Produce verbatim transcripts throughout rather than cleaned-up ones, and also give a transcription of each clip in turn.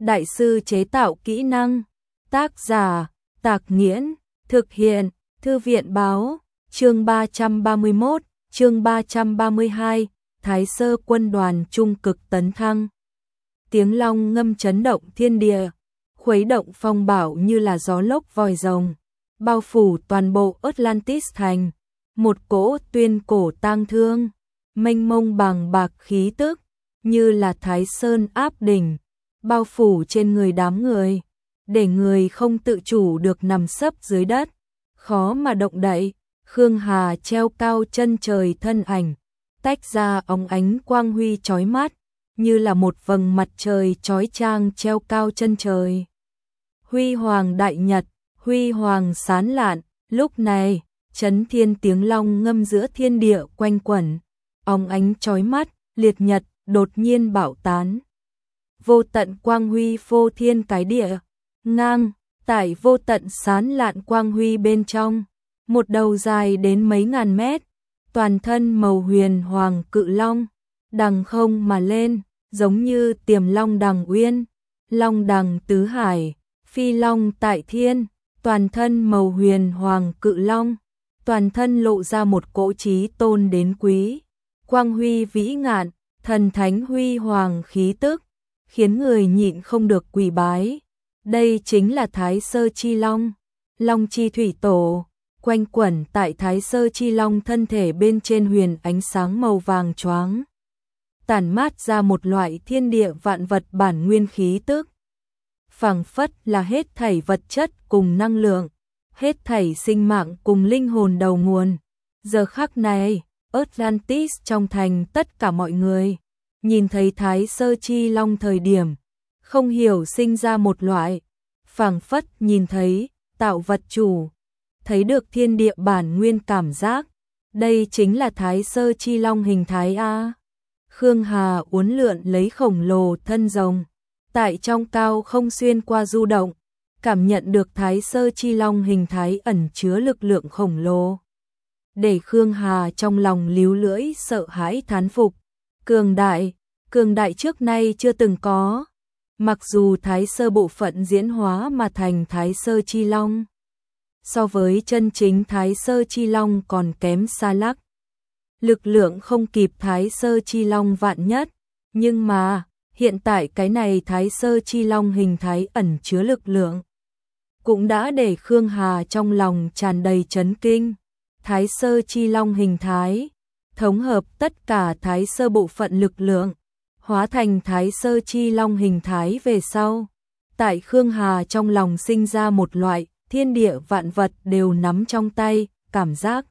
đại sư chế tạo kỹ năng. Tác giả, Tạc Nghiễn, thực hiện, Thư viện Báo, chương ba trăm ba mươi mốt, chương ba trăm ba mươi hai, Thái Sơ quân đoàn trung cực tấn thăng. Tiếng long ngâm chấn động thiên địa, khuấy động phong bạo như là gió lốc vòi rồng, bao phủ toàn bộ Atlantis thành. Một cỗ tuyên cổ tang thương, mênh mông bằng bạc khí tức, như là Thái Sơn áp đỉnh, bao phủ trên người đám người, để người không tự chủ được nằm sấp dưới đất, khó mà động đậy. Khương Hà treo cao chân trời thân ảnh, tách ra óng ánh quang huy chói mắt, như là một vầng mặt trời chói chang treo cao chân trời. Huy hoàng đại nhật, huy hoàng sáng lạn, lúc này, chấn thiên tiếng long ngâm giữa thiên địa quanh quẩn, óng ánh chói mắt, liệt nhật đột nhiên bạo tán. Vô tận quang huy phô thiên cái địa, ngang, tại vô tận sáng lạn quang huy bên trong, một đầu dài đến mấy ngàn mét, toàn thân màu huyền hoàng cự long, đằng không mà lên, giống như tiềm long đằng uyên, long đằng tứ hải, phi long tại thiên, toàn thân màu huyền hoàng cự long, toàn thân lộ ra một cỗ trí tôn đến quý, quang huy vĩ ngạn, thần thánh huy hoàng khí tức, khiến người nhịn không được quỳ bái. Đây chính là Thái Sơ Chi Long, Long Chi Thủy Tổ, quanh quẩn tại Thái Sơ Chi Long thân thể bên trên huyền ánh sáng màu vàng choáng, tản mát ra một loại thiên địa vạn vật bản nguyên khí tức. Phảng phất là hết thảy vật chất cùng năng lượng, hết thảy sinh mạng cùng linh hồn đầu nguồn. Giờ khắc này, Atlantis trong thành tất cả mọi người, nhìn thấy Thái Sơ Chi Long thời điểm, không hiểu sinh ra một loại, phảng phất nhìn thấy, tạo vật chủ, thấy được thiên địa bản nguyên cảm giác. Đây chính là Thái Sơ Chi Long hình thái A. Khương Hà uốn lượn lấy khổng lồ thân rồng, tại trong cao không xuyên qua du động, cảm nhận được Thái Sơ Chi Long hình thái ẩn chứa lực lượng khổng lồ. Để Khương Hà trong lòng líu lưỡi sợ hãi thán phục, cường đại, cường đại trước nay chưa từng có. Mặc dù Thái Sơ bộ phận diễn hóa mà thành Thái Sơ Chi Long, so với chân chính Thái Sơ Chi Long còn kém xa lắc. Lực lượng không kịp Thái Sơ Chi Long vạn nhất, nhưng mà, hiện tại cái này Thái Sơ Chi Long hình thái ẩn chứa lực lượng, cũng đã để Khương Hà trong lòng tràn đầy chấn kinh. Thái Sơ Chi Long hình thái, thống hợp tất cả Thái Sơ bộ phận lực lượng, hóa thành Thái Sơ Chi Long hình thái về sau. Tại Khương Hà trong lòng sinh ra một loại, thiên địa vạn vật đều nắm trong tay, cảm giác.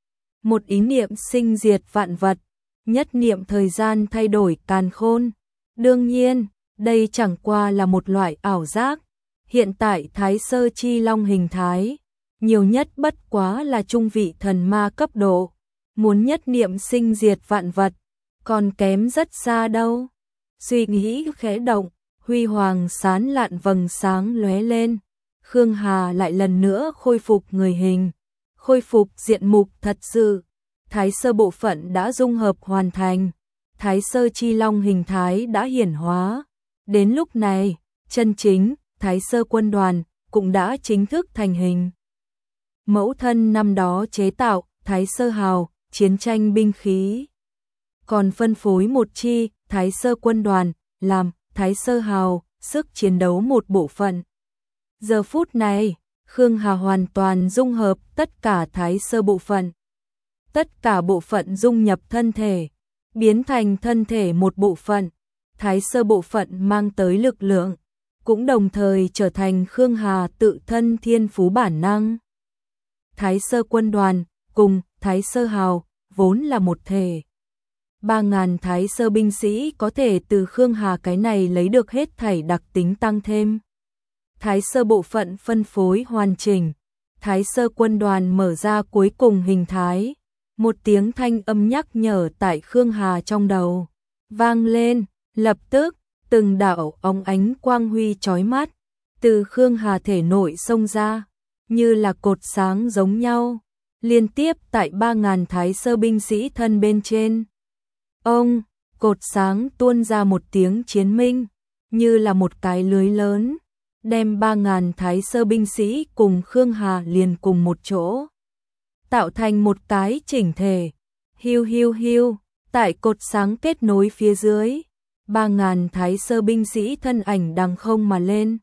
Một ý niệm sinh diệt vạn vật, nhất niệm thời gian thay đổi càn khôn. Đương nhiên, đây chẳng qua là một loại ảo giác. Hiện tại Thái Sơ Chi Long hình thái, nhiều nhất bất quá là trung vị thần ma cấp độ. Muốn nhất niệm sinh diệt vạn vật, còn kém rất xa đâu. Suy nghĩ khẽ động, huy hoàng sáng lạn vầng sáng lóe lên. Khương Hà lại lần nữa khôi phục người hình, khôi phục diện mục thật sự. Thái Sơ bộ phận đã dung hợp hoàn thành, Thái Sơ Chi Long hình thái đã hiển hóa. Đến lúc này, chân chính, Thái Sơ quân đoàn cũng đã chính thức thành hình. Mẫu thân năm đó chế tạo Thái Sơ Hào, chiến tranh binh khí, còn phân phối một chi Thái Sơ quân đoàn làm Thái Sơ Hào, sức chiến đấu một bộ phận. Giờ phút này, Khương Hà hoàn toàn dung hợp tất cả Thái Sơ bộ phận. Tất cả bộ phận dung nhập thân thể, biến thành thân thể một bộ phận. Thái Sơ bộ phận mang tới lực lượng, cũng đồng thời trở thành Khương Hà tự thân thiên phú bản năng. Thái Sơ quân đoàn cùng Thái Sơ Hào vốn là một thể. Ba ngàn Thái Sơ binh sĩ có thể từ Khương Hà cái này lấy được hết thảy đặc tính tăng thêm. Thái Sơ bộ phận phân phối hoàn chỉnh, Thái Sơ quân đoàn mở ra cuối cùng hình thái. Một tiếng thanh âm nhắc nhở tại Khương Hà trong đầu vang lên, lập tức từng đạo óng ánh quang huy chói mắt từ Khương Hà thể nội xông ra, như là cột sáng giống nhau, liên tiếp tại ba ngàn Thái Sơ binh sĩ thân bên trên. Ông, cột sáng tuôn ra một tiếng chiến minh, như là một cái lưới lớn, đem ba ngàn Thái Sơ binh sĩ cùng Khương Hà liền cùng một chỗ, tạo thành một cái chỉnh thể. Hiu hiu hiu, tại cột sáng kết nối phía dưới, ba ngàn Thái Sơ binh sĩ thân ảnh đằng không mà lên,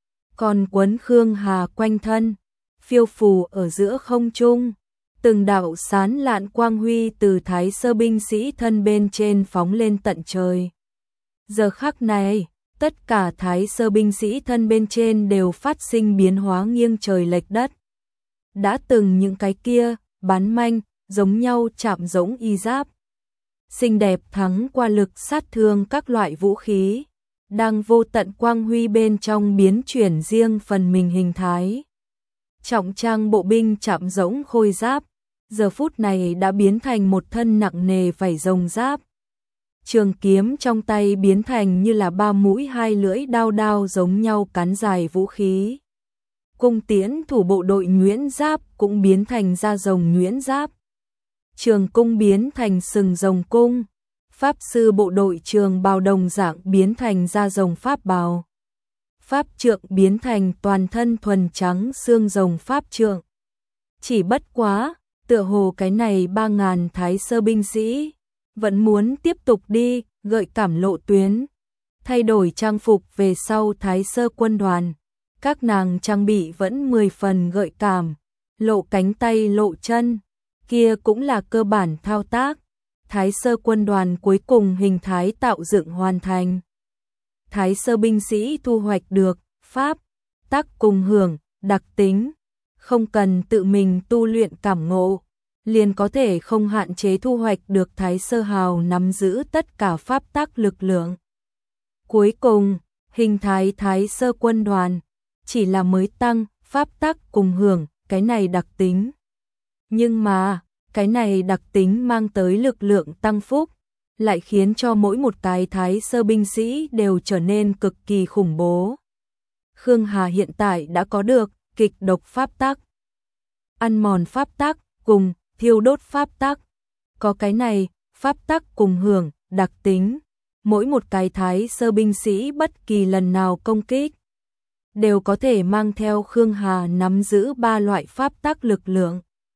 còn quấn Khương Hà quanh thân, phiêu phù ở giữa không trung. Từng đạo sán lạn quang huy từ Thái Sơ binh sĩ thân bên trên phóng lên tận trời. Giờ khắc này, tất cả Thái Sơ binh sĩ thân bên trên đều phát sinh biến hóa nghiêng trời lệch đất. Đã từng những cái kia, bán manh, giống nhau chạm giống y giáp. Xinh đẹp thắng qua lực sát thương các loại vũ khí, đang vô tận quang huy bên trong biến chuyển riêng phần mình hình thái. Trọng trang bộ binh chạm giống khôi giáp, giờ phút này đã biến thành một thân nặng nề vảy rồng giáp. Trường kiếm trong tay biến thành như là ba mũi hai lưỡi đao đao giống nhau cán dài vũ khí. Cung tiễn thủ bộ đội nhuyễn giáp cũng biến thành da rồng nhuyễn giáp. Trường cung biến thành sừng rồng cung. Pháp sư bộ đội trường bào đồng dạng biến thành da rồng pháp bào. Pháp trượng biến thành toàn thân thuần trắng xương rồng pháp trượng. Chỉ bất quá, tựa hồ cái này ba ngàn Thái Sơ binh sĩ vẫn muốn tiếp tục đi, gợi cảm lộ tuyến, thay đổi trang phục về sau Thái Sơ quân đoàn. Các nàng trang bị vẫn mười phần gợi cảm, lộ cánh tay lộ chân, kia cũng là cơ bản thao tác. Thái Sơ quân đoàn cuối cùng hình thái tạo dựng hoàn thành. Thái Sơ binh sĩ thu hoạch được pháp tắc cùng hưởng đặc tính, không cần tự mình tu luyện cảm ngộ, liền có thể không hạn chế thu hoạch được Thái Sơ hào nắm giữ tất cả pháp tắc lực lượng. Cuối cùng, hình thái Thái Sơ quân đoàn chỉ là mới tăng pháp tắc cùng hưởng cái này đặc tính. Nhưng mà, cái này đặc tính mang tới lực lượng tăng phúc, lại khiến cho mỗi một cái Thái Sơ binh sĩ đều trở nên cực kỳ khủng bố. Khương Hà hiện tại đã có được kịch độc pháp tắc, ăn mòn pháp tắc cùng thiêu đốt pháp tắc. Có cái này, pháp tắc cùng hưởng đặc tính, mỗi một cái Thái Sơ binh sĩ bất kỳ lần nào công kích đều có thể mang theo Khương Hà nắm giữ ba loại pháp tắc lực lượng.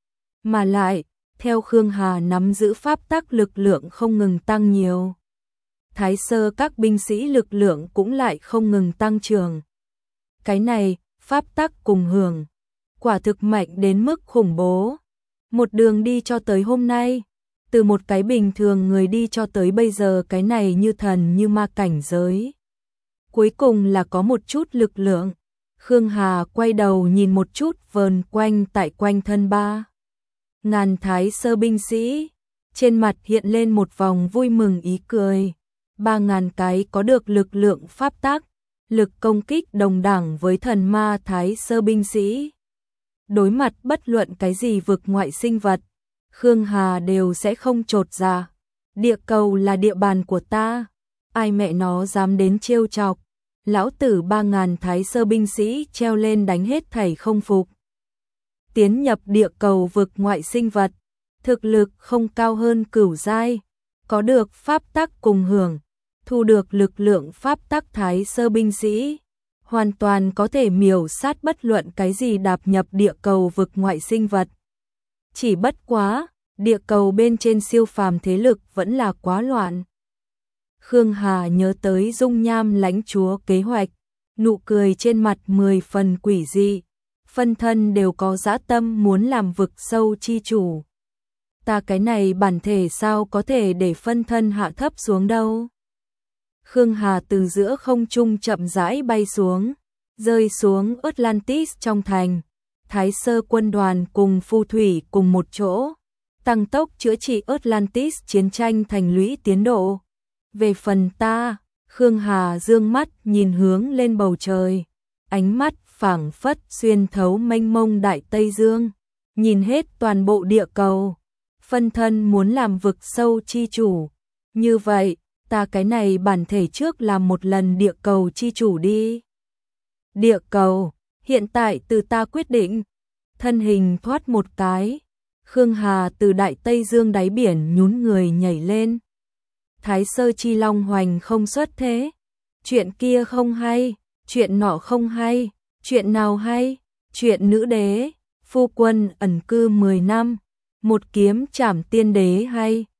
Mà lại, theo Khương Hà nắm giữ pháp tắc lực lượng không ngừng tăng nhiều, Thái Sơ các binh sĩ lực lượng cũng lại không ngừng tăng trưởng. Cái này, pháp tắc cùng hưởng, quả thực mạnh đến mức khủng bố. Một đường đi cho tới hôm nay, từ một cái bình thường người đi cho tới bây giờ cái này như thần như ma cảnh giới. Cuối cùng là có một chút lực lượng. Khương Hà quay đầu nhìn một chút vờn quanh tại quanh thân ba ngàn Thái Sơ binh sĩ, trên mặt hiện lên một vòng vui mừng ý cười. Ba ngàn cái có được lực lượng pháp tắc, lực công kích đồng đẳng với thần ma Thái Sơ binh sĩ. Đối mặt bất luận cái gì vực ngoại sinh vật, Khương Hà đều sẽ không chột dạ. Địa cầu là địa bàn của ta, ai mẹ nó dám đến trêu chọc. Lão tử ba ngàn Thái Sơ binh sĩ treo lên đánh hết thảy không phục. Tiến nhập địa cầu vực ngoại sinh vật, thực lực không cao hơn cửu giai, có được pháp tắc cùng hưởng, thu được lực lượng pháp tắc Thái Sơ binh sĩ, hoàn toàn có thể miểu sát bất luận cái gì đạp nhập địa cầu vực ngoại sinh vật. Chỉ bất quá, địa cầu bên trên siêu phàm thế lực vẫn là quá loạn. Khương Hà nhớ tới dung nham lãnh chúa kế hoạch, nụ cười trên mặt mười phần quỷ dị, phân thân đều có dã tâm muốn làm vực sâu chi chủ. Ta cái này bản thể sao có thể để phân thân hạ thấp xuống đâu. Khương Hà từ giữa không trung chậm rãi bay xuống, rơi xuống Atlantis trong thành. Thái Sơ quân đoàn cùng phù thủy cùng một chỗ, tăng tốc chữa trị Atlantis chiến tranh thành lũy tiến độ. Về phần ta, Khương Hà dương mắt nhìn hướng lên bầu trời, ánh mắt phảng phất xuyên thấu mênh mông đại Tây Dương, nhìn hết toàn bộ địa cầu. Phân thân muốn làm vực sâu chi chủ, như vậy, ta cái này bản thể trước làm một lần địa cầu chi chủ đi. Địa cầu, hiện tại từ ta quyết định. Thân hình thoát một cái, Khương Hà từ đại Tây Dương đáy biển nhún người nhảy lên. Thái Sơ chi long hoành không xuất thế, chuyện kia không hay, chuyện nọ không hay, chuyện nào hay, chuyện nữ đế, phu quân ẩn cư mười năm, một kiếm trảm tiên đế hay.